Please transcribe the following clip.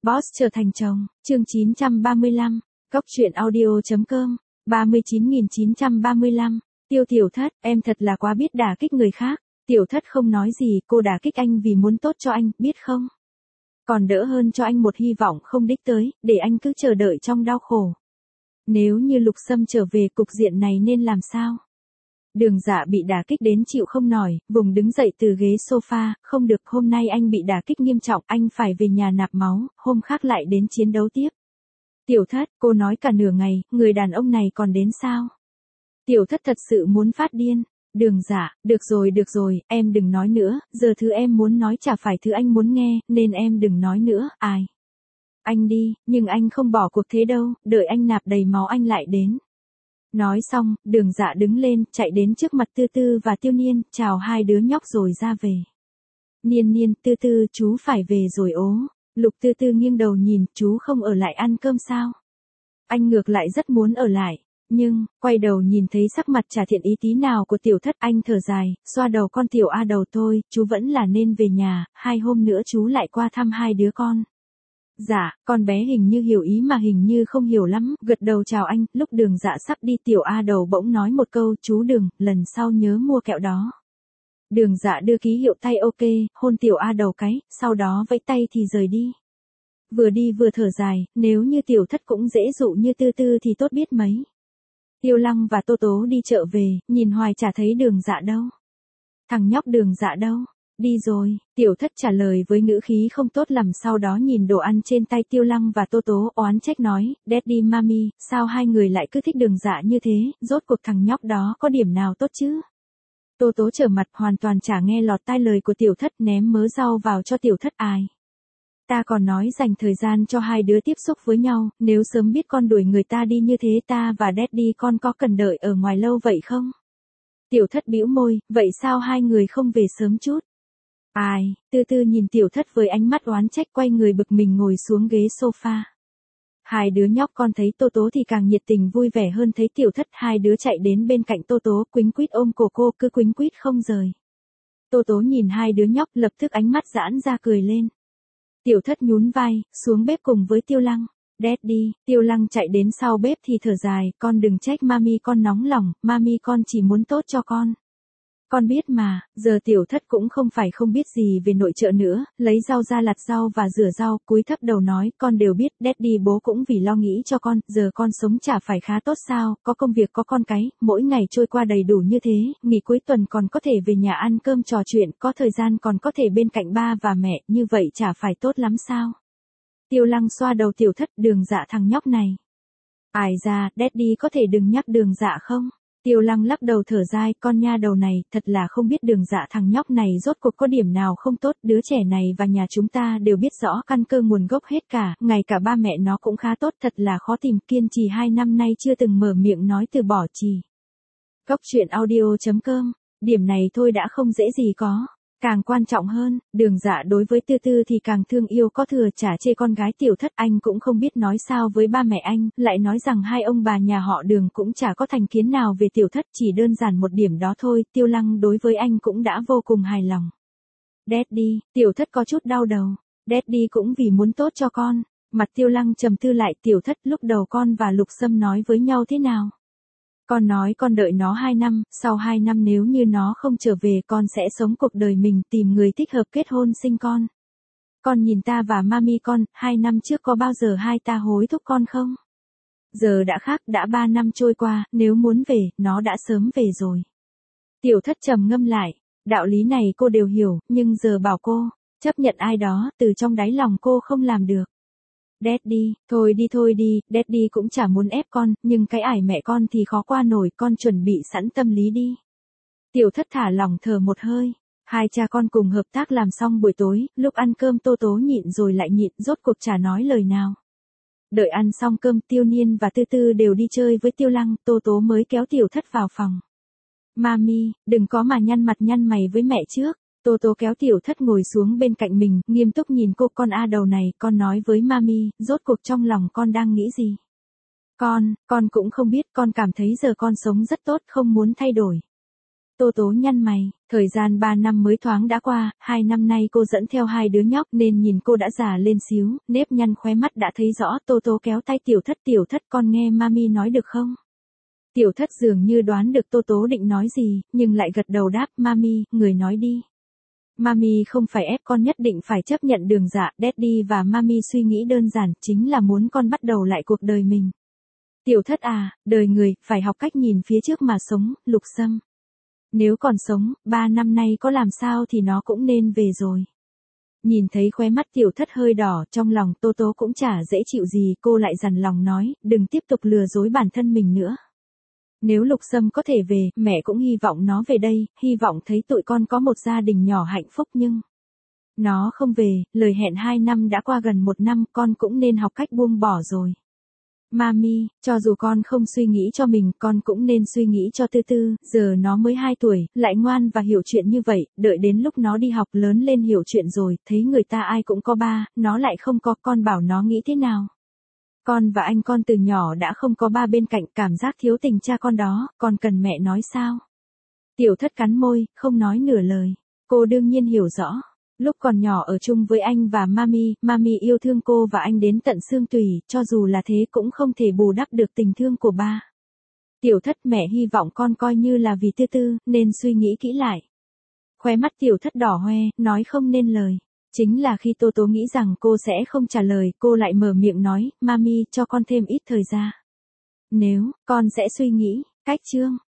Boss trở thành chồng, chương 935, Cóc truyện audio.com, 39.935, Tiểu Thất, em thật là quá biết đả kích người khác. Tiểu Thất không nói gì, cô đả kích anh vì muốn tốt cho anh, biết không? Còn đỡ hơn cho anh một hy vọng không đích tới, để anh cứ chờ đợi trong đau khổ. Nếu như Lục Sâm trở về, cục diện này nên làm sao? Đường Dạ bị đả kích đến chịu không nổi, vùng đứng dậy từ ghế sofa, không được, hôm nay anh bị đả kích nghiêm trọng, anh phải về nhà nạp máu, hôm khác lại đến chiến đấu tiếp. Tiểu Thất, cô nói cả nửa ngày, người đàn ông này còn đến sao? Tiểu Thất thật sự muốn phát điên. Đường Dạ, được rồi, em đừng nói nữa, giờ thứ em muốn nói chả phải thứ anh muốn nghe, nên em đừng nói nữa, ai? Anh đi, nhưng anh không bỏ cuộc thế đâu, đợi anh nạp đầy máu anh lại đến. Nói xong, Đường Dạ đứng lên, chạy đến trước mặt Tư Tư và Tiêu Niên, chào hai đứa nhóc rồi ra về. Niên, Tư Tư, chú phải về rồi ố. Lục Tư Tư nghiêng đầu nhìn, chú không ở lại ăn cơm sao? Anh ngược lại rất muốn ở lại, nhưng, quay đầu nhìn thấy sắc mặt chả thiện ý tí nào của Tiểu Thất, anh thở dài, xoa đầu con Tiểu A đầu thôi, chú vẫn là nên về nhà, 2 hôm nữa chú lại qua thăm hai đứa con. Dạ, con bé hình như hiểu ý mà hình như không hiểu lắm, gật đầu chào anh, lúc Đường Dạ sắp đi Tiểu A đầu bỗng nói một câu, chú Đường, lần sau nhớ mua kẹo đó. Đường Dạ đưa ký hiệu tay ok, hôn Tiểu A đầu cái, sau đó vẫy tay thì rời đi. Vừa đi vừa thở dài, nếu như Tiểu Thất cũng dễ dụ như Tư Tư thì tốt biết mấy. Tiêu Lăng và Tô Tố đi chợ về, nhìn hoài chả thấy Đường Dạ đâu. Thằng nhóc Đường Dạ đâu? Đi rồi, Tiểu Thất trả lời với ngữ khí không tốt lắm, sau đó nhìn đồ ăn trên tay Tiêu Lăng và Tô Tố oán trách nói, Daddy Mami, sao hai người lại cứ thích Đường Dạ như thế, rốt cuộc thằng nhóc đó có điểm nào tốt chứ? Tô Tố trở mặt hoàn toàn chả nghe lọt tai lời của Tiểu Thất, ném mớ rau vào cho Tiểu Thất. Ai? Ta còn nói dành thời gian cho hai đứa tiếp xúc với nhau, nếu sớm biết con đuổi người ta đi như thế ta và Daddy con có cần đợi ở ngoài lâu vậy không? Tiểu Thất bĩu môi, vậy sao hai người không về sớm chút? Ai? Tư Tư nhìn Tiểu Thất với ánh mắt oán trách, quay người bực mình ngồi xuống ghế sofa. Hai đứa nhóc con thấy Tô Tố thì càng nhiệt tình vui vẻ hơn, thấy Tiểu Thất, hai đứa chạy đến bên cạnh Tô Tố, quýnh quýt ôm cổ cô, cứ quýnh quýt không rời. Tô Tố nhìn hai đứa nhóc, lập tức ánh mắt giãn ra cười lên. Tiểu Thất nhún vai, xuống bếp cùng với Tiêu Lăng. Daddy, Tiêu Lăng chạy đến sau bếp thì thở dài, con đừng trách Mami, con nóng lòng, Mami con chỉ muốn tốt cho con. Con biết mà, giờ Tiểu Thất cũng không phải không biết gì về nội trợ nữa, lấy rau ra lặt rau và rửa rau, cúi thấp đầu nói, con đều biết, Daddy bố cũng vì lo nghĩ cho con, giờ con sống chả phải khá tốt sao, có công việc có con cái, mỗi ngày trôi qua đầy đủ như thế, nghỉ cuối tuần còn có thể về nhà ăn cơm trò chuyện, có thời gian còn có thể bên cạnh ba và mẹ, như vậy chả phải tốt lắm sao? Tiêu Lăng xoa đầu Tiểu Thất, Đường Dạ thằng nhóc này. Ai ra, Daddy có thể đừng nhắc Đường Dạ không? Tiêu Lăng lắc đầu thở dài, con nha đầu này, thật là không biết Đường Dạ thằng nhóc này rốt cuộc có điểm nào không tốt, đứa trẻ này và nhà chúng ta đều biết rõ căn cơ nguồn gốc hết cả, ngay cả ba mẹ nó cũng khá tốt, thật là khó tìm, kiên trì 2 năm nay chưa từng mở miệng nói từ bỏ trì. Cóc truyện audio.com, điểm này thôi đã không dễ gì có. Càng quan trọng hơn, Đường Dạ đối với Tư Tư thì càng thương yêu có thừa, chả chê con gái Tiểu Thất, anh cũng không biết nói sao với ba mẹ anh, lại nói rằng hai ông bà nhà họ Đường cũng chả có thành kiến nào về Tiểu Thất, chỉ đơn giản một điểm đó thôi, Tiêu Lăng đối với anh cũng đã vô cùng hài lòng. Daddy, Tiểu Thất có chút đau đầu, Daddy cũng vì muốn tốt cho con, mặt Tiêu Lăng trầm tư lại, Tiểu Thất lúc đầu con và Lục Sâm nói với nhau thế nào? Con nói con đợi nó 2 năm, sau 2 năm nếu như nó không trở về con sẽ sống cuộc đời mình, tìm người thích hợp kết hôn sinh con. Con nhìn ta và Mami con, 2 năm trước có bao giờ hai ta hối thúc con không? Giờ đã khác, đã 3 năm trôi qua, nếu muốn về, nó đã sớm về rồi. Tiểu Thất trầm ngâm lại, đạo lý này cô đều hiểu, nhưng giờ bảo cô chấp nhận ai đó, từ trong đáy lòng cô không làm được. Daddy, thôi đi, Daddy cũng chả muốn ép con, nhưng cái ải mẹ con thì khó qua nổi, con chuẩn bị sẵn tâm lý đi. Tiểu Thất thả lỏng thở một hơi, hai cha con cùng hợp tác làm xong buổi tối, lúc ăn cơm Tô Tố nhịn rồi lại nhịn, rốt cuộc chả nói lời nào. Đợi ăn xong cơm, Tiêu Niên và Tư Tư đều đi chơi với Tiêu Lăng, Tô Tố mới kéo Tiểu Thất vào phòng. Mami, đừng có mà nhăn mặt nhăn mày với mẹ trước. Tô Tố kéo Tiểu Thất ngồi xuống bên cạnh mình, nghiêm túc nhìn cô, con A đầu này, con nói với Mami, rốt cuộc trong lòng con đang nghĩ gì? Con cũng không biết, con cảm thấy giờ con sống rất tốt, không muốn thay đổi. Tô Tố nhăn mày, thời gian 3 năm mới thoáng đã qua, 2 năm nay cô dẫn theo 2 đứa nhóc nên nhìn cô đã già lên xíu, nếp nhăn khóe mắt đã thấy rõ. Tô Tố kéo tay Tiểu Thất con nghe mami nói được không? Tiểu Thất dường như đoán được Tô Tố định nói gì, nhưng lại gật đầu đáp, mami, người nói đi. Mami không phải ép con nhất định phải chấp nhận đường dạ, Daddy và mami suy nghĩ đơn giản, chính là muốn con bắt đầu lại cuộc đời mình. Tiểu Thất à, đời người, phải học cách nhìn phía trước mà sống, Lục Sâm. Nếu còn sống, 3 năm nay có làm sao thì nó cũng nên về rồi. Nhìn thấy khóe mắt Tiểu Thất hơi đỏ, trong lòng Tô Tố cũng chả dễ chịu gì, cô lại dằn lòng nói, đừng tiếp tục lừa dối bản thân mình nữa. Nếu Lục Sâm có thể về, mẹ cũng hy vọng nó về đây, hy vọng thấy tụi con có một gia đình nhỏ hạnh phúc, nhưng nó không về, lời hẹn 2 năm đã qua gần 1 năm, con cũng nên học cách buông bỏ rồi. Mami, cho dù con không suy nghĩ cho mình, con cũng nên suy nghĩ cho Tư Tư, giờ nó mới 2 tuổi, lại ngoan và hiểu chuyện như vậy, đợi đến lúc nó đi học lớn lên hiểu chuyện rồi, thấy người ta ai cũng có ba, nó lại không có, con bảo nó nghĩ thế nào? Con và anh con từ nhỏ đã không có ba bên cạnh, cảm giác thiếu tình cha con đó, còn cần mẹ nói sao? Tiểu Thất cắn môi, không nói nửa lời. Cô đương nhiên hiểu rõ. Lúc còn nhỏ ở chung với anh và mami yêu thương cô và anh đến tận xương tủy, cho dù là thế cũng không thể bù đắp được tình thương của ba. Tiểu Thất, mẹ hy vọng con coi như là vì Tư Tư, nên suy nghĩ kỹ lại. Khóe mắt Tiểu Thất đỏ hoe, nói không nên lời. Chính là khi Tô Tố nghĩ rằng cô sẽ không trả lời, cô lại mở miệng nói, mami, cho con thêm ít thời gian. Nếu, con sẽ suy nghĩ, cách chương.